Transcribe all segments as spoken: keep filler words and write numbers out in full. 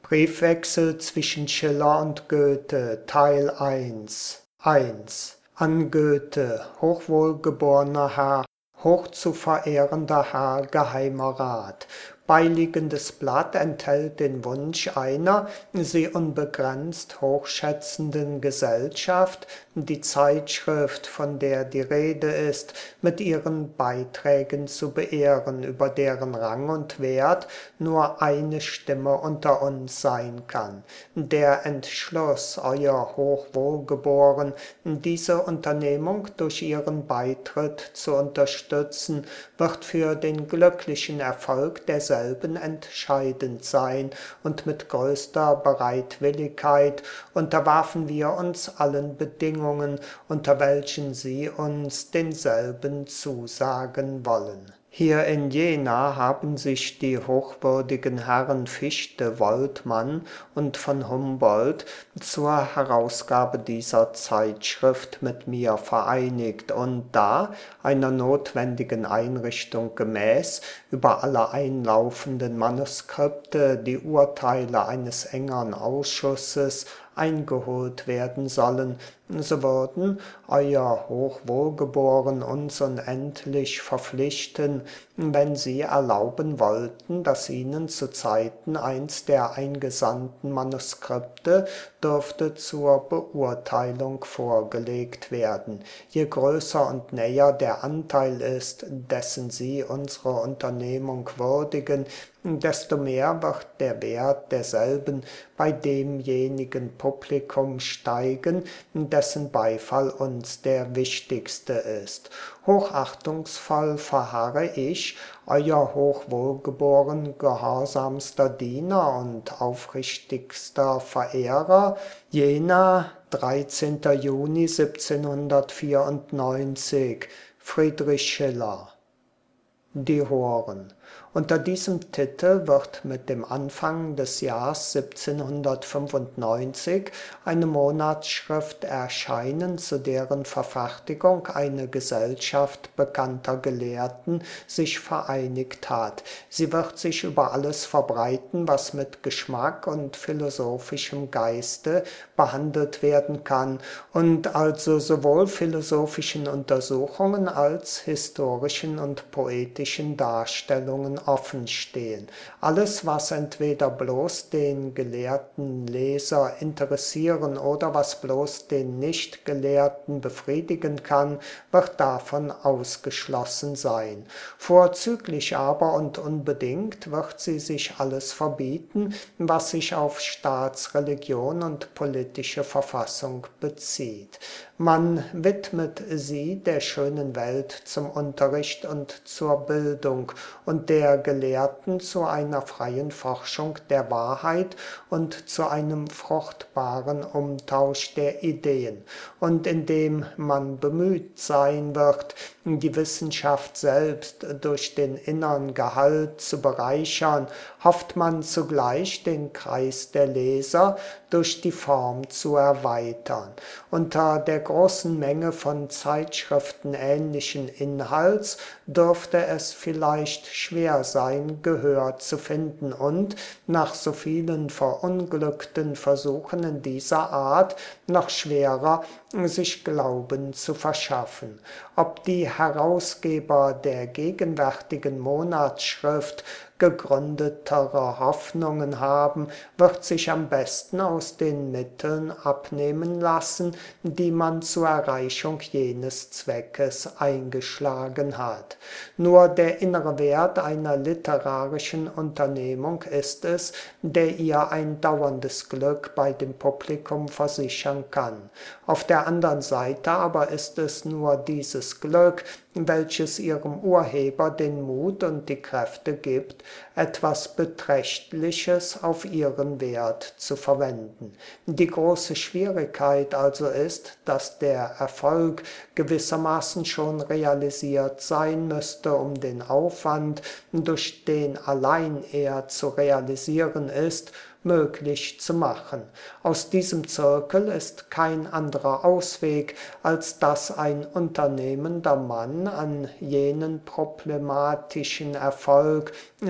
Briefwechsel zwischen Schiller und Goethe, Teil eins. eins. An Goethe, hochwohlgeborener Herr, hoch zu verehrender Herr, geheimer Rat. Beiliegendes Blatt enthält den Wunsch einer, Sie unbegrenzt hochschätzenden Gesellschaft, die Zeitschrift, von der die Rede ist, mit ihren Beiträgen zu beehren, über deren Rang und Wert nur eine Stimme unter uns sein kann. Der Entschluss, Euer Hochwohlgeboren, diese Unternehmung durch Ihren Beitritt zu unterstützen, wird für den glücklichen Erfolg derselben entscheidend sein, und mit größter Bereitwilligkeit unterwerfen wir uns allen Bedingungen, unter welchen Sie uns denselben zusagen wollen. Hier in Jena haben sich die hochwürdigen Herren Fichte, Woltmann und von Humboldt zur Herausgabe dieser Zeitschrift mit mir vereinigt und da, einer notwendigen Einrichtung gemäß, über alle einlaufenden Manuskripte die Urteile eines engeren Ausschusses eingeholt werden sollen, so würden Euer Hochwohlgeboren uns unendlich verpflichten, wenn Sie erlauben wollten, dass Ihnen zu Zeiten eins der eingesandten Manuskripte dürfte zur Beurteilung vorgelegt werden. Je größer und näher der Anteil ist, dessen Sie unsere Unternehmung würdigen, desto mehr wird der Wert derselben bei demjenigen Publikum steigen, dessen Beifall uns der wichtigste ist. Hochachtungsvoll verharre ich, Euer hochwohlgeboren gehorsamster Diener und aufrichtigster Verehrer, Jena, dreizehnter Juni siebzehnhundertvierundneunzig, Friedrich Schiller. Die Horen. Unter diesem Titel wird mit dem Anfang des Jahres siebzehnhundertfünfundneunzig eine Monatsschrift erscheinen, zu deren Verfertigung eine Gesellschaft bekannter Gelehrten sich vereinigt hat. Sie wird sich über alles verbreiten, was mit Geschmack und philosophischem Geiste behandelt werden kann und also sowohl philosophischen Untersuchungen als historischen und poetischen Darstellungen offen stehen. Alles, was entweder bloß den gelehrten Leser interessieren oder was bloß den Nicht-Gelehrten befriedigen kann, wird davon ausgeschlossen sein. Vorzüglich aber und unbedingt wird sie sich alles verbieten, was sich auf Staatsreligion und politische Verfassung bezieht. Man widmet sie der schönen Welt zum Unterricht und zur Bildung und der Gelehrten zu einer freien Forschung der Wahrheit und zu einem fruchtbaren Umtausch der Ideen. Und indem man bemüht sein wird, die Wissenschaft selbst durch den inneren Gehalt zu bereichern, hofft man zugleich den Kreis der Leser durch die Form zu erweitern. Unter der großen Menge von Zeitschriften ähnlichen Inhalts dürfte es vielleicht schwer sein, Gehör zu finden und, nach so vielen verunglückten Versuchen in dieser Art, noch schwerer, sich Glauben zu verschaffen. Ob die Herausgeber der gegenwärtigen Monatsschrift gegründetere Hoffnungen haben, wird sich am besten aus den Mitteln abnehmen lassen, die man zur Erreichung jenes Zweckes eingeschlagen hat. Nur der innere Wert einer literarischen Unternehmung ist es, der ihr ein dauerndes Glück bei dem Publikum versichern kann. Auf der anderen Seite aber ist es nur dieses Glück, welches ihrem Urheber den Mut und die Kräfte gibt, etwas Beträchtliches auf ihren Wert zu verwenden. Die große Schwierigkeit also ist, dass der Erfolg gewissermaßen schon realisiert sein müsste, um den Aufwand, durch den allein er zu realisieren ist, möglich zu machen. Aus diesem Zirkel ist kein anderer Ausweg, als dass ein unternehmender Mann an jenen problematischen Erfolg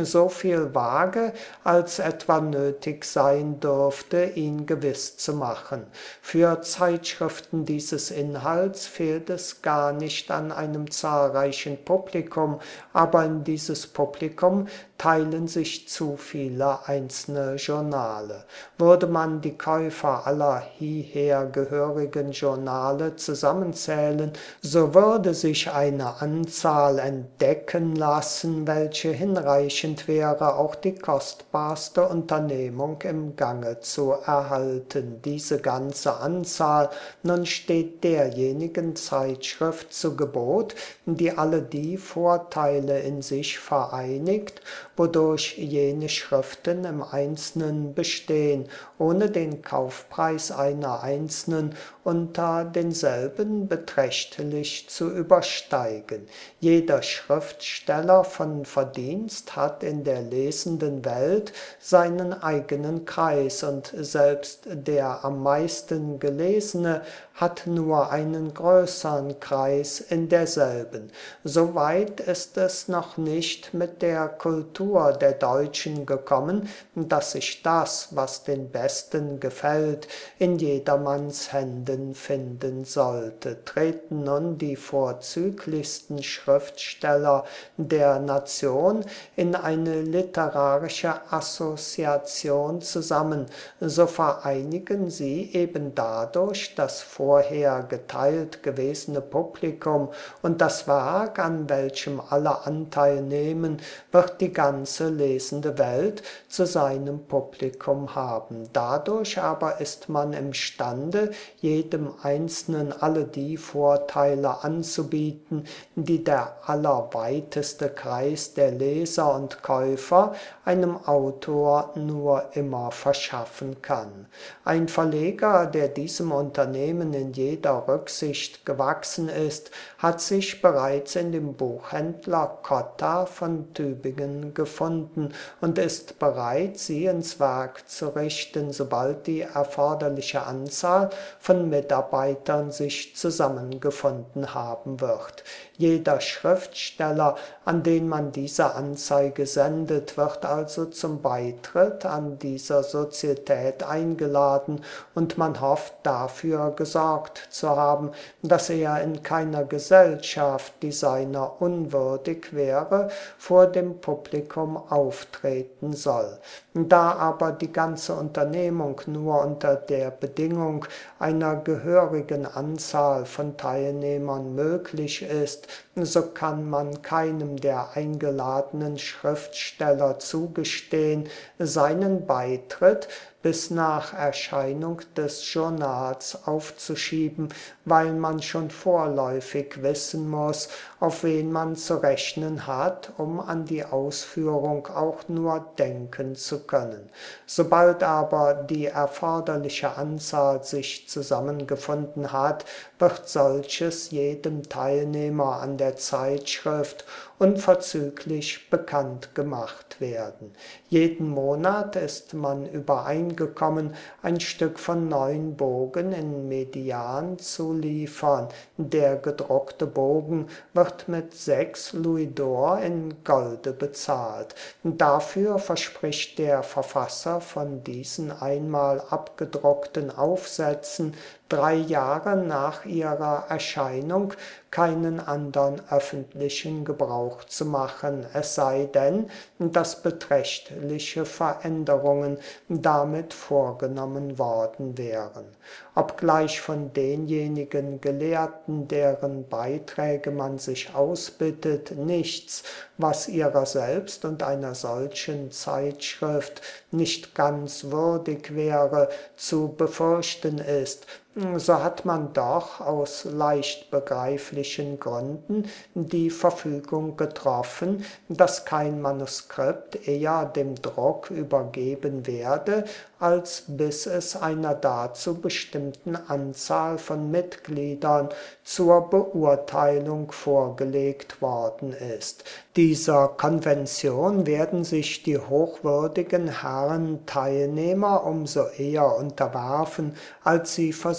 so viel wage, als etwa nötig sein dürfte, ihn gewiss zu machen. Für Zeitschriften dieses Inhalts fehlt es gar nicht an einem zahlreichen Publikum, aber in dieses Publikum teilen sich zu viele einzelne Journale. Würde man die Käufer aller hierher gehörigen Journale zusammenzählen, so würde sich eine Anzahl entdecken lassen, welche hinreichend wäre, auch die kostbarste Unternehmung im Gange zu erhalten. Diese ganze Anzahl nun steht derjenigen Zeitschrift zu Gebot, die alle die Vorteile in sich vereinigt, wodurch jene Schriften im Einzelnen bestehen, ohne den Kaufpreis einer einzelnen unter denselben beträchtlich zu übersteigen. Jeder Schriftsteller von Verdienst hat in der lesenden Welt seinen eigenen Kreis, und selbst der am meisten Gelesene hat nur einen größeren Kreis in derselben. So weit ist es noch nicht mit der Kultur der Deutschen gekommen, dass sich das, was den Besten gefällt, in jedermanns Händen finden sollte. Treten nun die vorzüglichsten Schriftsteller der Nation in eine literarische Assoziation zusammen, so vereinigen sie eben dadurch das vorher geteilt gewesene Publikum, und das Werk, an welchem alle Anteil nehmen, wird die ganze lesende Welt zu seinem Publikum haben. Dadurch aber ist man imstande, jedem Einzelnen alle die Vorteile anzubieten, die der allerweiteste Kreis der Leser und Käufer einem Autor nur immer verschaffen kann. Ein Verleger, der diesem Unternehmen in jeder Rücksicht gewachsen ist, hat sich bereits in dem Buchhändler Cotta von Tübingen gefunden und ist bereit, sie ins Werk zu richten, sobald die erforderliche Anzahl von Mitarbeitern sich zusammengefunden haben wird. Jeder Schriftsteller, an den man diese Anzeige sendet, wird also zum Beitritt an dieser Sozietät eingeladen, und man hofft dafür gesorgt zu haben, dass er in keiner Gesellschaft, die seiner unwürdig wäre, vor dem Publikum auftreten soll. Da aber die ganze Unternehmung nur unter der Bedingung einer gehörigen Anzahl von Teilnehmern möglich ist, so kann man keinem der eingeladenen Schriftsteller zugestehen, seinen Beitritt bis nach Erscheinung des Journals aufzuschieben, weil man schon vorläufig wissen muss, auf wen man zu rechnen hat, um an die Ausführung auch nur denken zu können. Sobald aber die erforderliche Anzahl sich zusammengefunden hat, wird solches jedem Teilnehmer an der Zeitschrift unverzüglich bekannt gemacht werden. Jeden Monat ist man übereingekommen, ein Stück von neun Bogen in Median zu liefern. Der gedruckte Bogen wird mit sechs Louis d'Or in Golde bezahlt. Dafür verspricht der Verfasser von diesen einmal abgedruckten Aufsätzen drei Jahre nach ihrer Erscheinung keinen andern öffentlichen Gebrauch zu machen, es sei denn, dass beträchtliche Veränderungen damit vorgenommen worden wären. Obgleich von denjenigen Gelehrten, deren Beiträge man sich ausbittet, nichts, was ihrer selbst und einer solchen Zeitschrift nicht ganz würdig wäre, zu befürchten ist, so hat man doch aus leicht begreiflichen Gründen die Verfügung getroffen, dass kein Manuskript eher dem Druck übergeben werde, als bis es einer dazu bestimmten Anzahl von Mitgliedern zur Beurteilung vorgelegt worden ist. Dieser Konvention werden sich die hochwürdigen Herren Teilnehmer umso eher unterwerfen, als sie für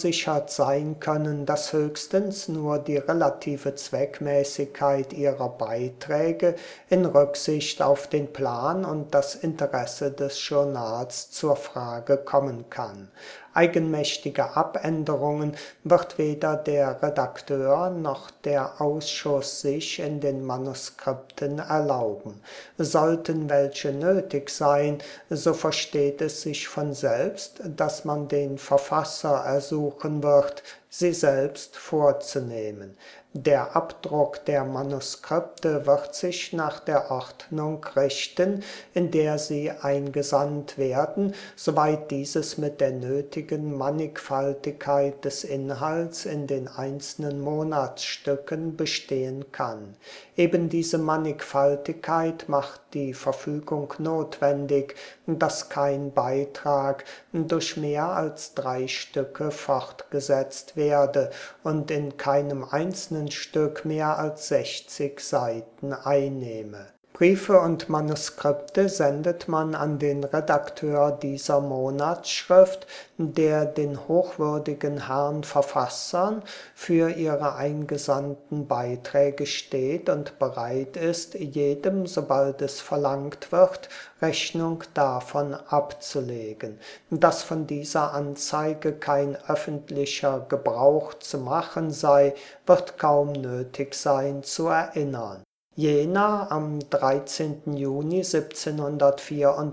versichert sein können, dass höchstens nur die relative Zweckmäßigkeit ihrer Beiträge in Rücksicht auf den Plan und das Interesse des Journals zur Frage kommen kann. Eigenmächtige Abänderungen wird weder der Redakteur noch der Ausschuss sich in den Manuskripten erlauben. Sollten welche nötig sein, so versteht es sich von selbst, dass man den Verfasser ersuchen wird, sie selbst vorzunehmen. Der Abdruck der Manuskripte wird sich nach der Ordnung richten, in der sie eingesandt werden, soweit dieses mit der nötigen Mannigfaltigkeit des Inhalts in den einzelnen Monatsstücken bestehen kann. Eben diese Mannigfaltigkeit macht die Verfügung notwendig, dass kein Beitrag durch mehr als drei Stücke fortgesetzt werde und in keinem einzelnen Stück mehr als sechzig Seiten einnehme. Briefe und Manuskripte sendet man an den Redakteur dieser Monatsschrift, der den hochwürdigen Herrn Verfassern für ihre eingesandten Beiträge steht und bereit ist, jedem, sobald es verlangt wird, Rechnung davon abzulegen. Dass von dieser Anzeige kein öffentlicher Gebrauch zu machen sei, wird kaum nötig sein zu erinnern. Jena am dreizehnten Juni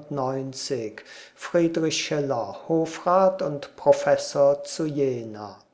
siebzehnhundertvierundneunzig. Friedrich Schiller, Hofrat und Professor zu Jena.